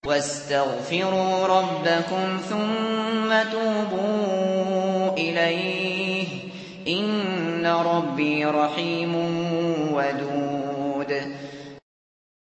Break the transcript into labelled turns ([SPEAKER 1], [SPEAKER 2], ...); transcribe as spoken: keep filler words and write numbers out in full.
[SPEAKER 1] وَاسْتَغْفِرُوا رَبَّكُمْ ثُمَّ تُوبُوا إِلَيْهِ ۚ إِنَّ رَبِّي رَحِيمٌ وَدُودٌ